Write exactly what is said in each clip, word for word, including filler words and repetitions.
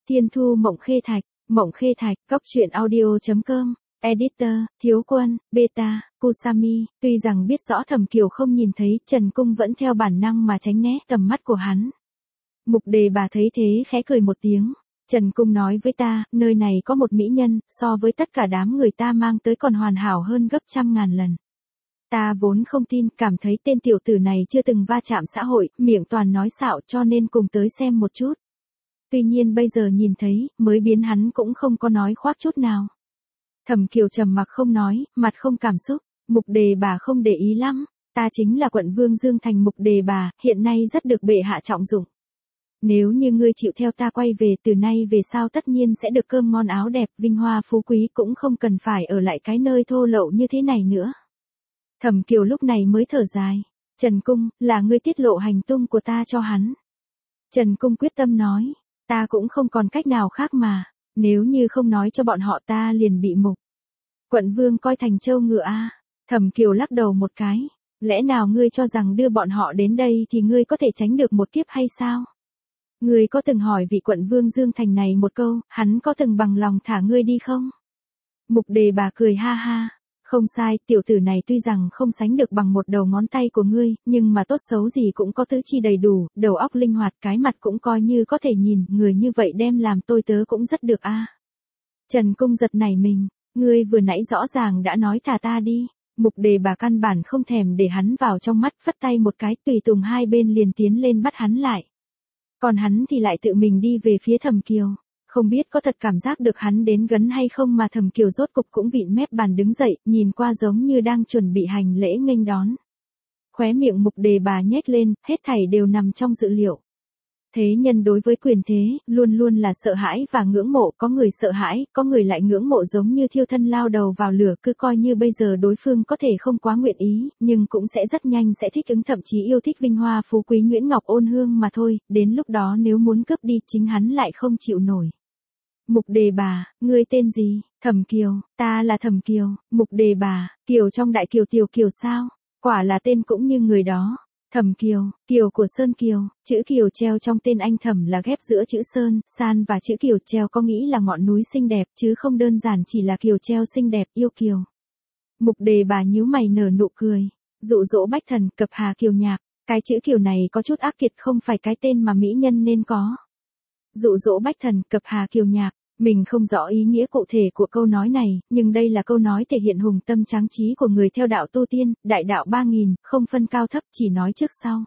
Thiên Thu Mộng Khê Thạch, Mộng Khê Thạch, Cốc truyện audio chấm com, Editor, Thiếu Quân, Beta, Kusami, tuy rằng biết rõ Thẩm Kiều không nhìn thấy, Trần Cung vẫn theo bản năng mà tránh né tầm mắt của hắn. Mục Đề Bà thấy thế khẽ cười một tiếng, Trần Cung nói với ta, nơi này có một mỹ nhân, so với tất cả đám người ta mang tới còn hoàn hảo hơn gấp trăm ngàn lần. Ta vốn không tin, cảm thấy tên tiểu tử này chưa từng va chạm xã hội, miệng toàn nói xạo cho nên cùng tới xem một chút. Tuy nhiên bây giờ nhìn thấy, mới biến hắn cũng không có nói khoác chút nào. Thẩm Kiều trầm mặc không nói, mặt không cảm xúc, Mục Đề Bà không để ý lắm, ta chính là quận vương Dương Thành Mục Đề Bà, hiện nay rất được bệ hạ trọng dụng. Nếu như ngươi chịu theo ta quay về, từ nay về sau tất nhiên sẽ được cơm ngon áo đẹp, vinh hoa phú quý, cũng không cần phải ở lại cái nơi thô lậu như thế này nữa. Thẩm Kiều lúc này mới thở dài, Trần Cung, là ngươi tiết lộ hành tung của ta cho hắn. Trần Cung quyết tâm nói, ta cũng không còn cách nào khác mà, nếu như không nói cho bọn họ ta liền bị mục quận vương coi thành trâu ngựa a. Thẩm Kiều lắc đầu một cái, lẽ nào ngươi cho rằng đưa bọn họ đến đây thì ngươi có thể tránh được một kiếp hay sao? Ngươi có từng hỏi vị quận vương Dương Thành này một câu, hắn có từng bằng lòng thả ngươi đi không? Mục Đề Bà cười ha ha, không sai, tiểu tử này tuy rằng không sánh được bằng một đầu ngón tay của ngươi, nhưng mà tốt xấu gì cũng có tứ chi đầy đủ, đầu óc linh hoạt, cái mặt cũng coi như có thể nhìn, người như vậy đem làm tôi tớ cũng rất được a. Trần Cung giật nảy mình, ngươi vừa nãy rõ ràng đã nói thả ta đi. Mục Đề Bà căn bản không thèm để hắn vào trong mắt, phất tay một cái, tùy tùng hai bên liền tiến lên bắt hắn lại. Còn hắn thì lại tự mình đi về phía Thẩm Kiều, không biết có thật cảm giác được hắn đến gần hay không mà Thẩm Kiều rốt cục cũng vịn mép bàn đứng dậy, nhìn qua giống như đang chuẩn bị hành lễ nghênh đón. Khóe miệng Mục Đề Bà nhếch lên, hết thảy đều nằm trong dự liệu. Thế nhân đối với quyền thế, luôn luôn là sợ hãi và ngưỡng mộ, có người sợ hãi, có người lại ngưỡng mộ giống như thiêu thân lao đầu vào lửa, cứ coi như bây giờ đối phương có thể không quá nguyện ý, nhưng cũng sẽ rất nhanh sẽ thích ứng, thậm chí yêu thích vinh hoa phú quý Nguyễn Ngọc ôn hương mà thôi, đến lúc đó nếu muốn cướp đi chính hắn lại không chịu nổi. Mục Đề Bà, ngươi tên gì? Thẩm Kiều, ta là Thẩm Kiều. Mục Đề Bà, Kiều trong đại kiều tiểu kiều sao? Quả là tên cũng như người đó. Thẩm Kiều, Kiều của Sơn Kiều, chữ Kiều treo trong tên anh Thẩm là ghép giữa chữ Sơn, San và chữ Kiều treo có nghĩ là ngọn núi xinh đẹp, chứ không đơn giản chỉ là Kiều treo xinh đẹp, yêu Kiều. Mục Đề Bà nhíu mày nở nụ cười, dụ dỗ bách thần, cập hà Kiều nhạc, cái chữ Kiều này có chút ác kiệt, không phải cái tên mà mỹ nhân nên có. Dụ dỗ bách thần, cập hà Kiều nhạc. Mình không rõ ý nghĩa cụ thể của câu nói này, nhưng đây là câu nói thể hiện hùng tâm tráng trí của người theo đạo tu tiên, đại đạo ba nghìn, không phân cao thấp, chỉ nói trước sau.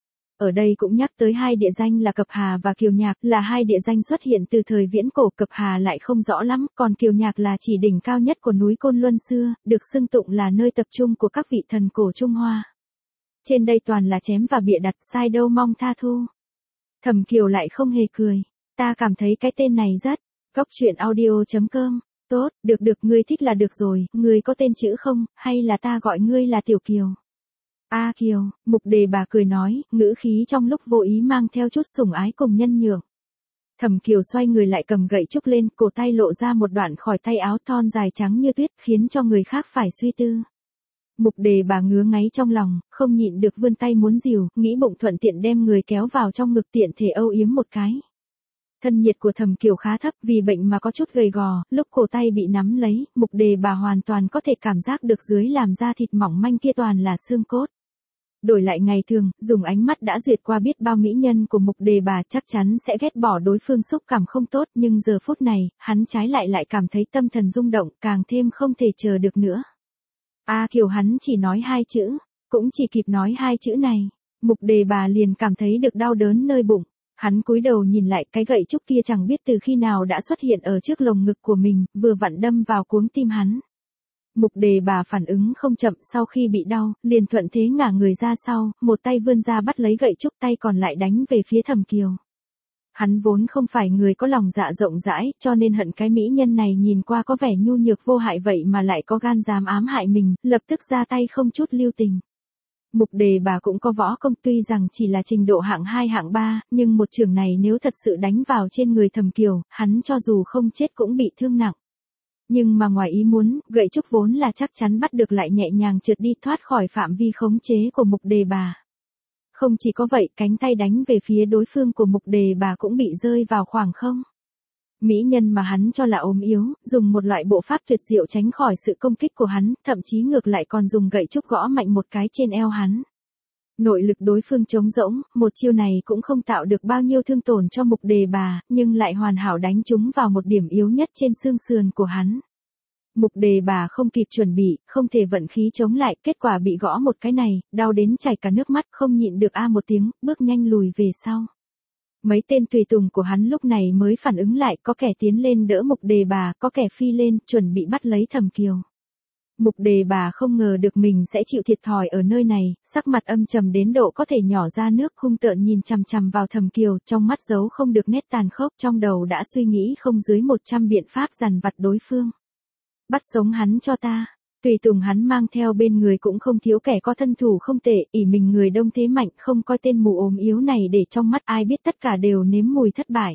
Ở đây cũng nhắc tới hai địa danh là Cập Hà và Kiều Nhạc, là hai địa danh xuất hiện từ thời viễn cổ. Cập Hà lại không rõ lắm, còn Kiều Nhạc là chỉ đỉnh cao nhất của núi Côn Luân xưa, được xưng tụng là nơi tập trung của các vị thần cổ Trung Hoa. Trên đây toàn là chém và bịa đặt, sai đâu mong tha thu. Thẩm Kiều lại không hề cười, ta cảm thấy cái tên này rất Cốc truyện audio chấm com, tốt, được được, ngươi thích là được rồi, ngươi có tên chữ không, hay là ta gọi ngươi là Tiểu Kiều? A Kiều, Mục Đề Bà cười nói, ngữ khí trong lúc vô ý mang theo chút sủng ái cùng nhân nhượng. Thẩm Kiều xoay người lại cầm gậy trúc lên, cổ tay lộ ra một đoạn khỏi tay áo thon dài trắng như tuyết, khiến cho người khác phải suy tư. Mục Đề Bà ngứa ngáy trong lòng, không nhịn được vươn tay muốn dìu, nghĩ bụng thuận tiện đem người kéo vào trong ngực, tiện thể âu yếm một cái. Thân nhiệt của Thẩm Kiều khá thấp, vì bệnh mà có chút gầy gò, lúc cổ tay bị nắm lấy, Mục Đề Bà hoàn toàn có thể cảm giác được dưới làn da thịt mỏng manh kia toàn là xương cốt. Đổi lại ngày thường, dùng ánh mắt đã duyệt qua biết bao mỹ nhân của Mục Đề Bà chắc chắn sẽ ghét bỏ đối phương, xúc cảm không tốt, nhưng giờ phút này, hắn trái lại lại cảm thấy tâm thần rung động, càng thêm không thể chờ được nữa. A Kiều, hắn chỉ nói hai chữ, cũng chỉ kịp nói hai chữ này, Mục Đề Bà liền cảm thấy được đau đớn nơi bụng. Hắn cúi đầu nhìn lại, cái gậy trúc kia chẳng biết từ khi nào đã xuất hiện ở trước lồng ngực của mình, vừa vặn đâm vào cuống tim hắn. Mục Đề Bà phản ứng không chậm, sau khi bị đau, liền thuận thế ngả người ra sau, một tay vươn ra bắt lấy gậy trúc, tay còn lại đánh về phía Thẩm Kiều. Hắn vốn không phải người có lòng dạ rộng rãi, cho nên hận cái mỹ nhân này nhìn qua có vẻ nhu nhược vô hại vậy mà lại có gan dám ám hại mình, lập tức ra tay không chút lưu tình. Mục Đề Bà cũng có võ công, tuy rằng chỉ là trình độ hạng hai hạng ba, nhưng một chưởng này nếu thật sự đánh vào trên người Thẩm Kiều, hắn cho dù không chết cũng bị thương nặng. Nhưng mà ngoài ý muốn, gậy trúc vốn là chắc chắn bắt được lại nhẹ nhàng trượt đi, thoát khỏi phạm vi khống chế của Mục Đề Bà. Không chỉ có vậy, cánh tay đánh về phía đối phương của Mục Đề Bà cũng bị rơi vào khoảng không. Mỹ nhân mà hắn cho là ốm yếu, dùng một loại bộ pháp tuyệt diệu tránh khỏi sự công kích của hắn, thậm chí ngược lại còn dùng gậy trúc gõ mạnh một cái trên eo hắn. Nội lực đối phương trống rỗng, một chiêu này cũng không tạo được bao nhiêu thương tổn cho Mục Đề Bà, nhưng lại hoàn hảo đánh trúng vào một điểm yếu nhất trên xương sườn của hắn. Mục Đề Bà không kịp chuẩn bị, không thể vận khí chống lại, kết quả bị gõ một cái này, đau đến chảy cả nước mắt, không nhịn được a một tiếng, bước nhanh lùi về sau. Mấy tên tùy tùng của hắn lúc này mới phản ứng lại, có kẻ tiến lên đỡ Mục Đề Bà, có kẻ phi lên, chuẩn bị bắt lấy Thẩm Kiều. Mục Đề Bà không ngờ được mình sẽ chịu thiệt thòi ở nơi này, sắc mặt âm trầm đến độ có thể nhỏ ra nước, hung tợn nhìn chằm chằm vào Thẩm Kiều, trong mắt giấu không được nét tàn khốc, trong đầu đã suy nghĩ không dưới một trăm biện pháp dằn vặt đối phương. Bắt sống hắn cho ta. Tùy tùng hắn mang theo bên người cũng không thiếu kẻ có thân thủ không tệ, ỷ mình người đông thế mạnh, không coi tên mù ốm yếu này để trong mắt, ai biết tất cả đều nếm mùi thất bại.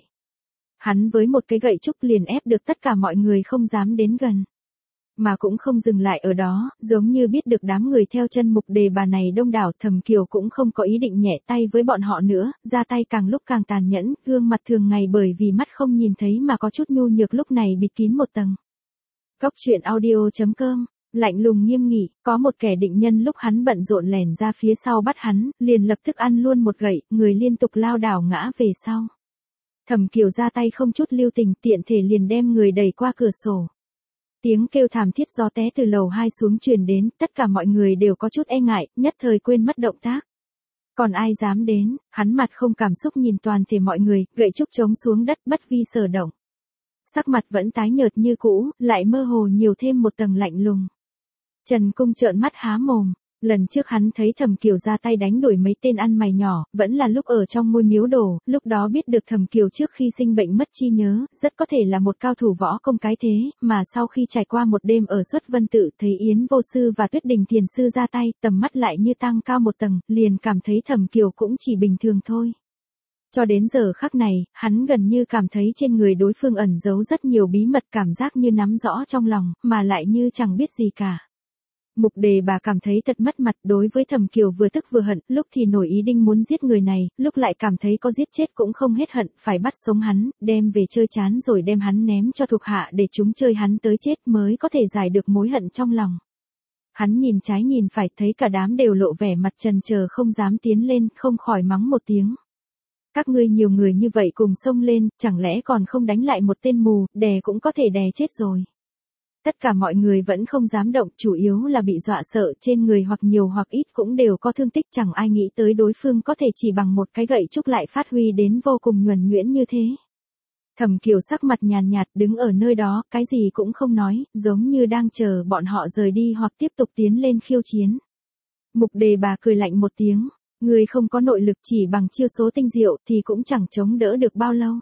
Hắn với một cái gậy trúc liền ép được tất cả mọi người không dám đến gần. Mà cũng không dừng lại ở đó, giống như biết được đám người theo chân Mục Đề Bà này đông đảo, Thẩm Kiều cũng không có ý định nhẹ tay với bọn họ nữa, ra tay càng lúc càng tàn nhẫn, gương mặt thường ngày bởi vì mắt không nhìn thấy mà có chút nhu nhược lúc này bịt kín một tầng. Cốc truyện audio chấm com, lạnh lùng nghiêm nghị, có một kẻ định nhân lúc hắn bận rộn lẻn ra phía sau bắt hắn, liền lập tức ăn luôn một gậy, người liên tục lao đảo ngã về sau. Thẩm Kiều ra tay không chút lưu tình, tiện thể liền đem người đẩy qua cửa sổ. Tiếng kêu thảm thiết do té từ lầu hai xuống truyền đến, tất cả mọi người đều có chút e ngại, nhất thời quên mất động tác. Còn ai dám đến, hắn mặt không cảm xúc nhìn toàn thể mọi người, gậy trúc chống xuống đất bất vi sở động. Sắc mặt vẫn tái nhợt như cũ, lại mơ hồ nhiều thêm một tầng lạnh lùng. Trần Cung trợn mắt há mồm, lần trước hắn thấy Thẩm Kiều ra tay đánh đuổi mấy tên ăn mày nhỏ, vẫn là lúc ở trong ngôi miếu đồ, lúc đó biết được Thẩm Kiều trước khi sinh bệnh mất trí nhớ, rất có thể là một cao thủ võ công cái thế, mà sau khi trải qua một đêm ở Xuất Vân Tự thấy Yến Vô Sư và Tuyết Đình Thiền Sư ra tay, tầm mắt lại như tăng cao một tầng, liền cảm thấy Thẩm Kiều cũng chỉ bình thường thôi. Cho đến giờ khắc này, hắn gần như cảm thấy trên người đối phương ẩn giấu rất nhiều bí mật, cảm giác như nắm rõ trong lòng, mà lại như chẳng biết gì cả. Mục Đề Bà cảm thấy thật mất mặt, đối với Thẩm Kiều vừa tức vừa hận, lúc thì nổi ý định muốn giết người này, lúc lại cảm thấy có giết chết cũng không hết hận, phải bắt sống hắn, đem về chơi chán rồi đem hắn ném cho thuộc hạ để chúng chơi hắn tới chết mới có thể giải được mối hận trong lòng. Hắn nhìn trái nhìn phải, thấy cả đám đều lộ vẻ mặt chần chờ không dám tiến lên, không khỏi mắng một tiếng. Các ngươi nhiều người như vậy cùng xông lên, chẳng lẽ còn không đánh lại một tên mù, đè cũng có thể đè chết rồi. Tất cả mọi người vẫn không dám động, chủ yếu là bị dọa sợ, trên người hoặc nhiều hoặc ít cũng đều có thương tích, chẳng ai nghĩ tới đối phương có thể chỉ bằng một cái gậy trúc lại phát huy đến vô cùng nhuần nhuyễn như thế. Thẩm Kiều sắc mặt nhàn nhạt đứng ở nơi đó, cái gì cũng không nói, giống như đang chờ bọn họ rời đi hoặc tiếp tục tiến lên khiêu chiến. Mục Đề Bà cười lạnh một tiếng. Ngươi không có nội lực, chỉ bằng chiêu số tinh diệu thì cũng chẳng chống đỡ được bao lâu.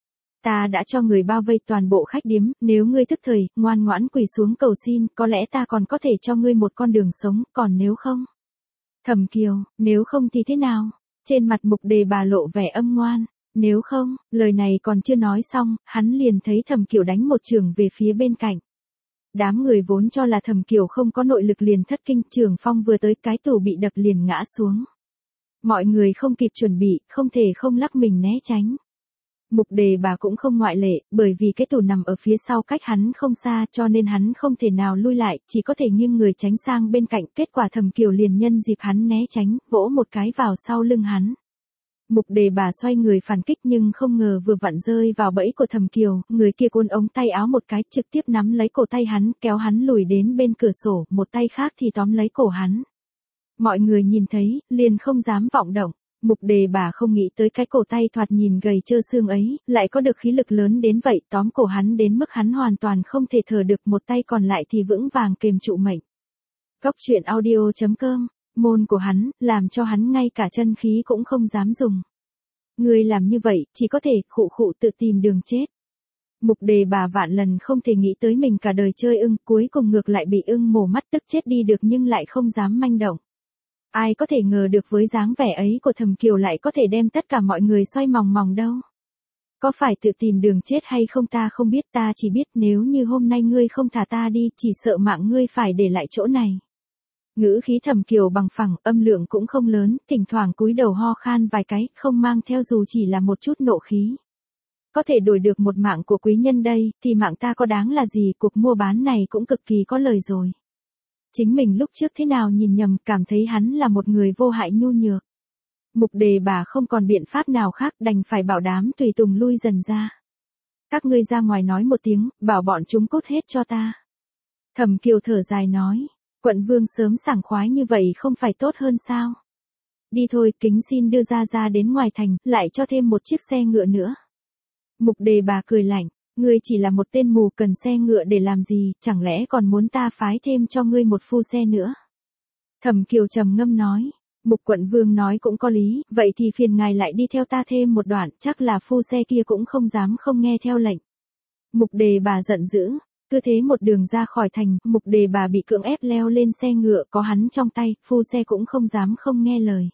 Ta đã cho người bao vây toàn bộ khách điếm, nếu ngươi tức thời, ngoan ngoãn quỳ xuống cầu xin, có lẽ ta còn có thể cho ngươi một con đường sống, còn nếu không. Thẩm Kiều, nếu không thì thế nào? Trên mặt Mục Đề Bà lộ vẻ âm ngoan. Nếu không, lời này còn chưa nói xong, hắn liền thấy Thẩm Kiều đánh một chưởng về phía bên cạnh. Đám người vốn cho là Thẩm Kiều không có nội lực liền thất kinh, chưởng phong vừa tới cái tủ bị đập liền ngã xuống. Mọi người không kịp chuẩn bị, không thể không lắc mình né tránh. Mục Đề Bà cũng không ngoại lệ, bởi vì cái tủ nằm ở phía sau cách hắn không xa cho nên hắn không thể nào lui lại, chỉ có thể nghiêng người tránh sang bên cạnh, kết quả Thẩm Kiều liền nhân dịp hắn né tránh, vỗ một cái vào sau lưng hắn. Mục Đề Bà xoay người phản kích nhưng không ngờ vừa vặn rơi vào bẫy của Thẩm Kiều, người kia cuốn ống tay áo một cái trực tiếp nắm lấy cổ tay hắn, kéo hắn lùi đến bên cửa sổ, một tay khác thì tóm lấy cổ hắn. Mọi người nhìn thấy, liền không dám vọng động. Mục Đề Bà không nghĩ tới cái cổ tay thoạt nhìn gầy trơ xương ấy, lại có được khí lực lớn đến vậy, tóm cổ hắn đến mức hắn hoàn toàn không thể thở được, một tay còn lại thì vững vàng kềm trụ mệnh. Cốc truyện audio chấm com, môn của hắn, làm cho hắn ngay cả chân khí cũng không dám dùng. Người làm như vậy, chỉ có thể khụ khụ tự tìm đường chết. Mục Đề Bà vạn lần không thể nghĩ tới mình cả đời chơi ưng, cuối cùng ngược lại bị ưng mổ mắt tức chết đi được nhưng lại không dám manh động. Ai có thể ngờ được với dáng vẻ ấy của Thẩm Kiều lại có thể đem tất cả mọi người xoay mòng mòng đâu. Có phải tự tìm đường chết hay không ta không biết, ta chỉ biết nếu như hôm nay ngươi không thả ta đi, chỉ sợ mạng ngươi phải để lại chỗ này. Ngữ khí Thẩm Kiều bằng phẳng, âm lượng cũng không lớn, thỉnh thoảng cúi đầu ho khan vài cái, không mang theo dù chỉ là một chút nộ khí. có thể đổi được một mạng của quý nhân đây, thì mạng ta có đáng là gì, cuộc mua bán này cũng cực kỳ có lời rồi. Chính mình lúc trước thế nào nhìn nhầm, cảm thấy hắn là một người vô hại nhu nhược. Mục Đề Bà không còn biện pháp nào khác, đành phải bảo đám tùy tùng lui dần ra. Các ngươi ra ngoài nói một tiếng, bảo bọn chúng cút hết cho ta. Thẩm Kiều thở dài nói, quận vương sớm sảng khoái như vậy không phải tốt hơn sao? Đi thôi, kính xin đưa ra ra đến ngoài thành, lại cho thêm một chiếc xe ngựa nữa. Mục Đề Bà cười lạnh, ngươi chỉ là một tên mù, cần xe ngựa để làm gì, chẳng lẽ còn muốn ta phái thêm cho ngươi một phu xe nữa? Thẩm Kiều trầm ngâm nói, Mục quận vương nói cũng có lý, vậy thì phiền ngài lại đi theo ta thêm một đoạn, chắc là phu xe kia cũng không dám không nghe theo lệnh. Mục Đề Bà giận dữ, cứ thế một đường ra khỏi thành, Mục Đề Bà bị cưỡng ép leo lên xe ngựa, có hắn trong tay, phu xe cũng không dám không nghe lời.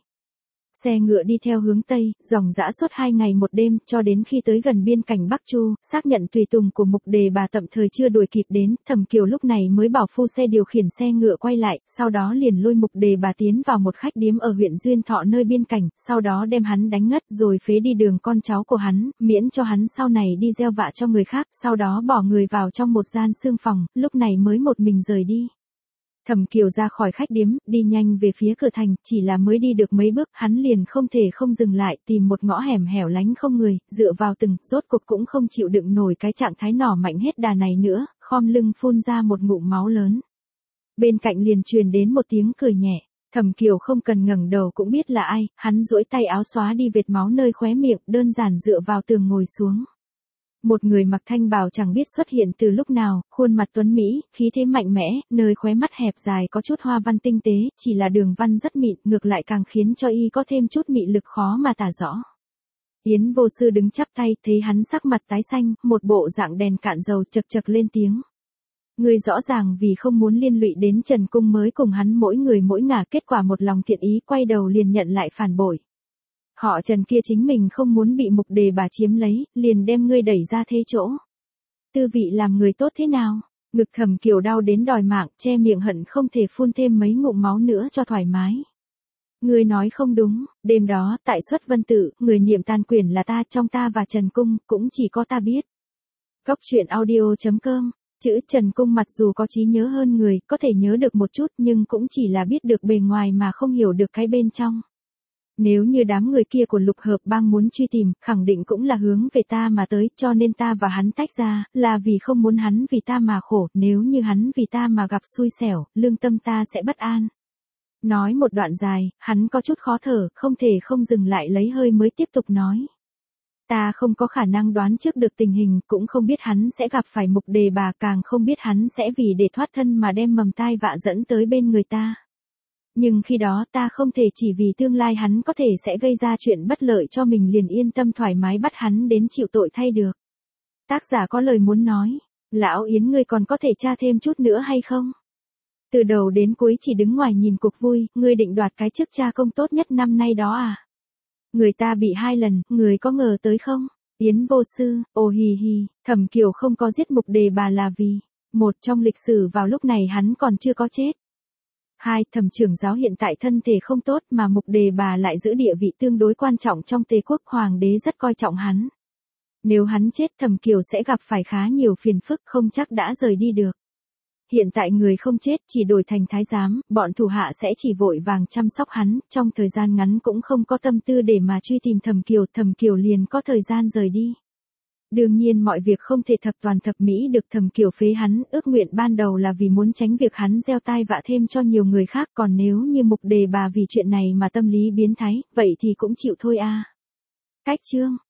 Xe ngựa đi theo hướng Tây, dòng dã suốt hai ngày một đêm, cho đến khi tới gần biên cảnh Bắc Chu, xác nhận tùy tùng của Mục Đề Bà tạm thời chưa đuổi kịp đến, Thẩm Kiều lúc này mới bảo phu xe điều khiển xe ngựa quay lại, sau đó liền lôi Mục Đề Bà tiến vào một khách điếm ở huyện Duyên Thọ nơi biên cảnh, sau đó đem hắn đánh ngất rồi phế đi đường con cháu của hắn, miễn cho hắn sau này đi gieo vạ cho người khác, sau đó bỏ người vào trong một gian xương phòng, lúc này mới một mình rời đi. Thẩm Kiều ra khỏi khách điếm, đi nhanh về phía cửa thành, chỉ là mới đi được mấy bước, hắn liền không thể không dừng lại, tìm một ngõ hẻm hẻo lánh không người, dựa vào từng, rốt cuộc cũng không chịu đựng nổi cái trạng thái nỏ mạnh hết đà này nữa, khom lưng phun ra một ngụm máu lớn. Bên cạnh liền truyền đến một tiếng cười nhẹ, Thẩm Kiều không cần ngẩng đầu cũng biết là ai, hắn duỗi tay áo xóa đi vệt máu nơi khóe miệng, đơn giản dựa vào tường ngồi xuống. Một người mặc thanh bào chẳng biết xuất hiện từ lúc nào, khuôn mặt tuấn mỹ, khí thế mạnh mẽ, nơi khóe mắt hẹp dài có chút hoa văn tinh tế, chỉ là đường văn rất mịn, ngược lại càng khiến cho y có thêm chút mị lực khó mà tả rõ. Yến Vô Sư đứng chắp tay, thấy hắn sắc mặt tái xanh, một bộ dạng đèn cạn dầu, chật chật lên tiếng. Người rõ ràng vì không muốn liên lụy đến Trần Cung mới cùng hắn mỗi người mỗi ngả, kết quả một lòng thiện ý quay đầu liền nhận lại phản bội. Họ Trần kia chính mình không muốn bị Mục Đề Bà chiếm lấy, liền đem ngươi đẩy ra thế chỗ. Tư vị làm người tốt thế nào? Ngực Thẩm Kiều đau đến đòi mạng, che miệng hận không thể phun thêm mấy ngụm máu nữa cho thoải mái. Ngươi nói không đúng, đêm đó, tại Xuất Vân Tự, người niệm tàn quyển là ta, trong ta và Trần Cung, cũng chỉ có ta biết. Góc truyện audio chấm com, chữ Trần Cung mặc dù có trí nhớ hơn người, có thể nhớ được một chút nhưng cũng chỉ là biết được bề ngoài mà không hiểu được cái bên trong. Nếu như đám người kia của Lục Hợp Bang muốn truy tìm, khẳng định cũng là hướng về ta mà tới, cho nên ta và hắn tách ra, là vì không muốn hắn vì ta mà khổ, nếu như hắn vì ta mà gặp xui xẻo, lương tâm ta sẽ bất an. Nói một đoạn dài, hắn có chút khó thở, không thể không dừng lại lấy hơi mới tiếp tục nói. Ta không có khả năng đoán trước được tình hình, cũng không biết hắn sẽ gặp phải Mục Đề Bà, càng không biết hắn sẽ vì để thoát thân mà đem mầm tai vạ dẫn tới bên người ta. Nhưng khi đó ta không thể chỉ vì tương lai hắn có thể sẽ gây ra chuyện bất lợi cho mình liền yên tâm thoải mái bắt hắn đến chịu tội thay được. Tác giả có lời muốn nói, lão Yến ngươi còn có thể tra thêm chút nữa hay không? Từ đầu đến cuối chỉ đứng ngoài nhìn cuộc vui, ngươi định đoạt cái chức cha công tốt nhất năm nay đó à? Người ta bị hai lần, người có ngờ tới không? Yến Vô Sư, ồ hì hì, Thẩm Kiều không có giết Mục Đề Bà là vì, một trong lịch sử vào lúc này hắn còn chưa có chết. Hai, Thẩm trưởng giáo hiện tại thân thể không tốt mà Mục Đề Bà lại giữ địa vị tương đối quan trọng trong Tề quốc, hoàng đế rất coi trọng hắn. Nếu hắn chết Thẩm Kiều sẽ gặp phải khá nhiều phiền phức, không chắc đã rời đi được. Hiện tại người không chết chỉ đổi thành thái giám, bọn thủ hạ sẽ chỉ vội vàng chăm sóc hắn, trong thời gian ngắn cũng không có tâm tư để mà truy tìm Thẩm Kiều, Thẩm Kiều liền có thời gian rời đi. Đương nhiên mọi việc không thể thập toàn thập mỹ được, Thẩm Kiều phế hắn, ước nguyện ban đầu là vì muốn tránh việc hắn gieo tai vạ thêm cho nhiều người khác, còn nếu như Mục Đề Bà vì chuyện này mà tâm lý biến thái, vậy thì cũng chịu thôi a. À. Cách chương